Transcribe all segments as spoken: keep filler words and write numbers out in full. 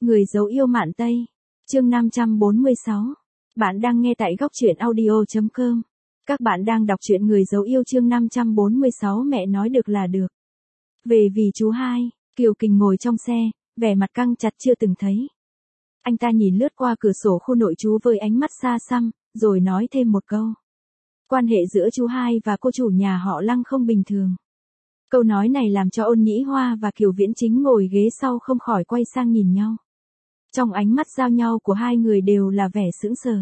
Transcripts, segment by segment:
Người dấu yêu Mạn Tây. Chương năm trăm bốn mươi sáu. Bạn đang nghe tại góc truyện audio chấm com. Các bạn đang đọc truyện Người dấu yêu chương năm trăm bốn mươi sáu mẹ nói được là được. Về vì chú hai, Kiều Kình ngồi trong xe, vẻ mặt căng chặt chưa từng thấy. Anh ta nhìn lướt qua cửa sổ khu nội trú với ánh mắt xa xăm, rồi nói thêm một câu. Quan hệ giữa chú hai và cô chủ nhà họ Lăng không bình thường. Câu nói này làm cho Ôn Nhĩ Hoa và Kiều Viễn Chính ngồi ghế sau không khỏi quay sang nhìn nhau. Trong ánh mắt giao nhau của hai người đều là vẻ sững sờ.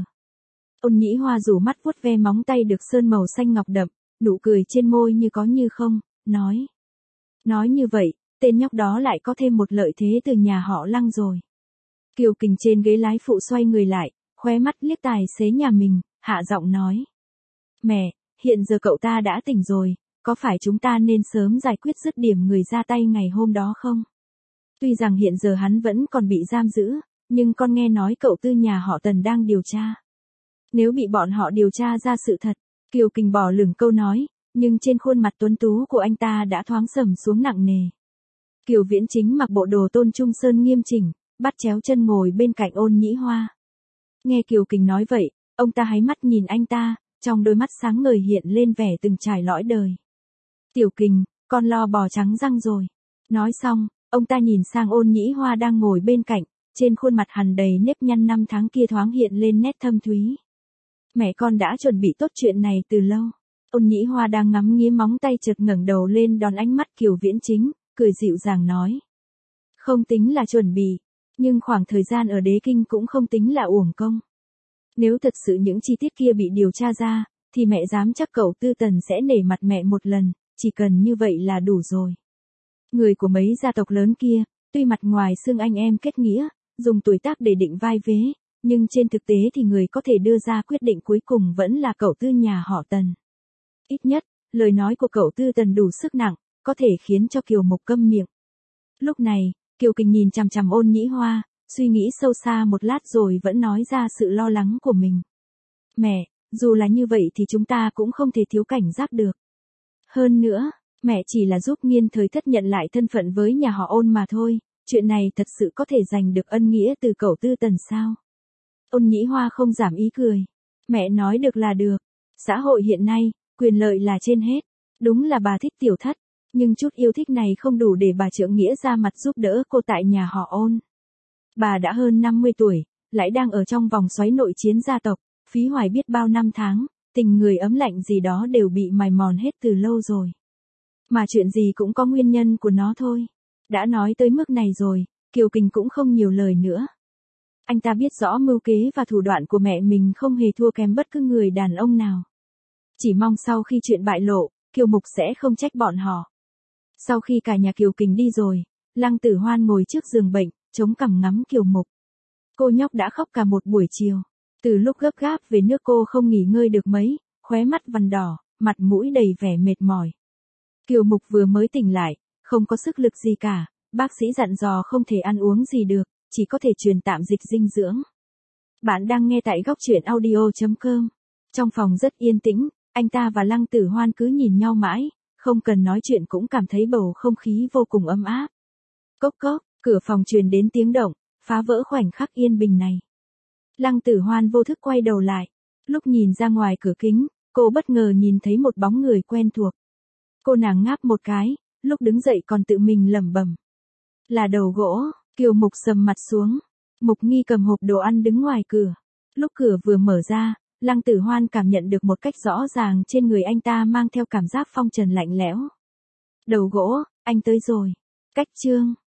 Ôn Nhĩ Hoa rủ mắt vuốt ve móng tay được sơn màu xanh ngọc đậm, nụ cười trên môi như có như không, nói. Nói như vậy, tên nhóc đó lại có thêm một lợi thế từ nhà họ Lăng rồi. Kiều Kình trên ghế lái phụ xoay người lại, khóe mắt liếc tài xế nhà mình, hạ giọng nói. Mẹ, hiện giờ cậu ta đã tỉnh rồi, có phải chúng ta nên sớm giải quyết dứt điểm người ra tay ngày hôm đó không? Tuy rằng hiện giờ hắn vẫn còn bị giam giữ, nhưng con nghe nói cậu tư nhà họ Tần đang điều tra. Nếu bị bọn họ điều tra ra sự thật, Kiều Kình bỏ lửng câu nói, nhưng trên khuôn mặt tuấn tú của anh ta đã thoáng sầm xuống nặng nề. Kiều Viễn Chính mặc bộ đồ tôn trung sơn nghiêm chỉnh, bắt chéo chân ngồi bên cạnh Ôn Nhĩ Hoa. Nghe Kiều Kình nói vậy, ông ta háy mắt nhìn anh ta, trong đôi mắt sáng ngời hiện lên vẻ từng trải lõi đời. Tiểu Kình, con lo bò trắng răng rồi. Nói xong, ông ta nhìn sang Ôn Nhĩ Hoa đang ngồi bên cạnh, trên khuôn mặt hằn đầy nếp nhăn năm tháng kia thoáng hiện lên nét thâm thúy. Mẹ con đã chuẩn bị tốt chuyện này từ lâu. Ôn Nhĩ Hoa đang ngắm nghía móng tay chợt ngẩng đầu lên đón ánh mắt Kiều Viễn Chính, cười dịu dàng nói. Không tính là chuẩn bị, nhưng khoảng thời gian ở Đế Kinh cũng không tính là uổng công. Nếu thật sự những chi tiết kia bị điều tra ra, thì mẹ dám chắc cậu Tư Tần sẽ nể mặt mẹ một lần, chỉ cần như vậy là đủ rồi. Người của mấy gia tộc lớn kia, tuy mặt ngoài xưng anh em kết nghĩa, dùng tuổi tác để định vai vế, nhưng trên thực tế thì người có thể đưa ra quyết định cuối cùng vẫn là cậu Tư nhà họ Tần. Ít nhất, lời nói của cậu Tư Tần đủ sức nặng, có thể khiến cho Kiều Mục câm miệng. Lúc này, Kiều Kình nhìn chằm chằm Ôn Nhĩ Hoa, suy nghĩ sâu xa một lát rồi vẫn nói ra sự lo lắng của mình. Mẹ, dù là như vậy thì chúng ta cũng không thể thiếu cảnh giác được. Hơn nữa, mẹ chỉ là giúp Nghiên Thời Thất nhận lại thân phận với nhà họ Ôn mà thôi, chuyện này thật sự có thể giành được ân nghĩa từ cậu Tư Tần sao? Ôn Nhĩ Hoa không giảm ý cười. Mẹ nói được là được. Xã hội hiện nay, quyền lợi là trên hết. Đúng là bà thích Tiểu Thất, nhưng chút yêu thích này không đủ để bà trượng nghĩa ra mặt giúp đỡ cô tại nhà họ Ôn. Bà đã hơn năm mươi tuổi, lại đang ở trong vòng xoáy nội chiến gia tộc, phí hoài biết bao năm tháng, tình người ấm lạnh gì đó đều bị mài mòn hết từ lâu rồi. Mà chuyện gì cũng có nguyên nhân của nó thôi. Đã nói tới mức này rồi, Kiều Kình cũng không nhiều lời nữa. Anh ta biết rõ mưu kế và thủ đoạn của mẹ mình không hề thua kém bất cứ người đàn ông nào. Chỉ mong sau khi chuyện bại lộ, Kiều Mục sẽ không trách bọn họ. Sau khi cả nhà Kiều Kình đi rồi, Lăng Tử Hoan ngồi trước giường bệnh, chống cằm ngắm Kiều Mục. Cô nhóc đã khóc cả một buổi chiều. Từ lúc gấp gáp về nước cô không nghỉ ngơi được mấy, khóe mắt vằn đỏ, mặt mũi đầy vẻ mệt mỏi. Kiều Mục vừa mới tỉnh lại, không có sức lực gì cả, bác sĩ dặn dò không thể ăn uống gì được, chỉ có thể truyền tạm dịch dinh dưỡng. Bạn đang nghe tại góc truyện audio chấm com. Trong phòng rất yên tĩnh, anh ta và Lăng Tử Hoan cứ nhìn nhau mãi, không cần nói chuyện cũng cảm thấy bầu không khí vô cùng ấm áp. Cốc cốc, cửa phòng truyền đến tiếng động, phá vỡ khoảnh khắc yên bình này. Lăng Tử Hoan vô thức quay đầu lại. Lúc nhìn ra ngoài cửa kính, cô bất ngờ nhìn thấy một bóng người quen thuộc. Cô nàng ngáp một cái, lúc đứng dậy còn tự mình lẩm bẩm. Là Đầu Gỗ. Kiều Mục sầm mặt xuống. Mục Nghi cầm hộp đồ ăn đứng ngoài cửa. Lúc cửa vừa mở ra, Lăng Tử Hoan cảm nhận được một cách rõ ràng trên người anh ta mang theo cảm giác phong trần lạnh lẽo. Đầu Gỗ, anh tới rồi. Cách chương.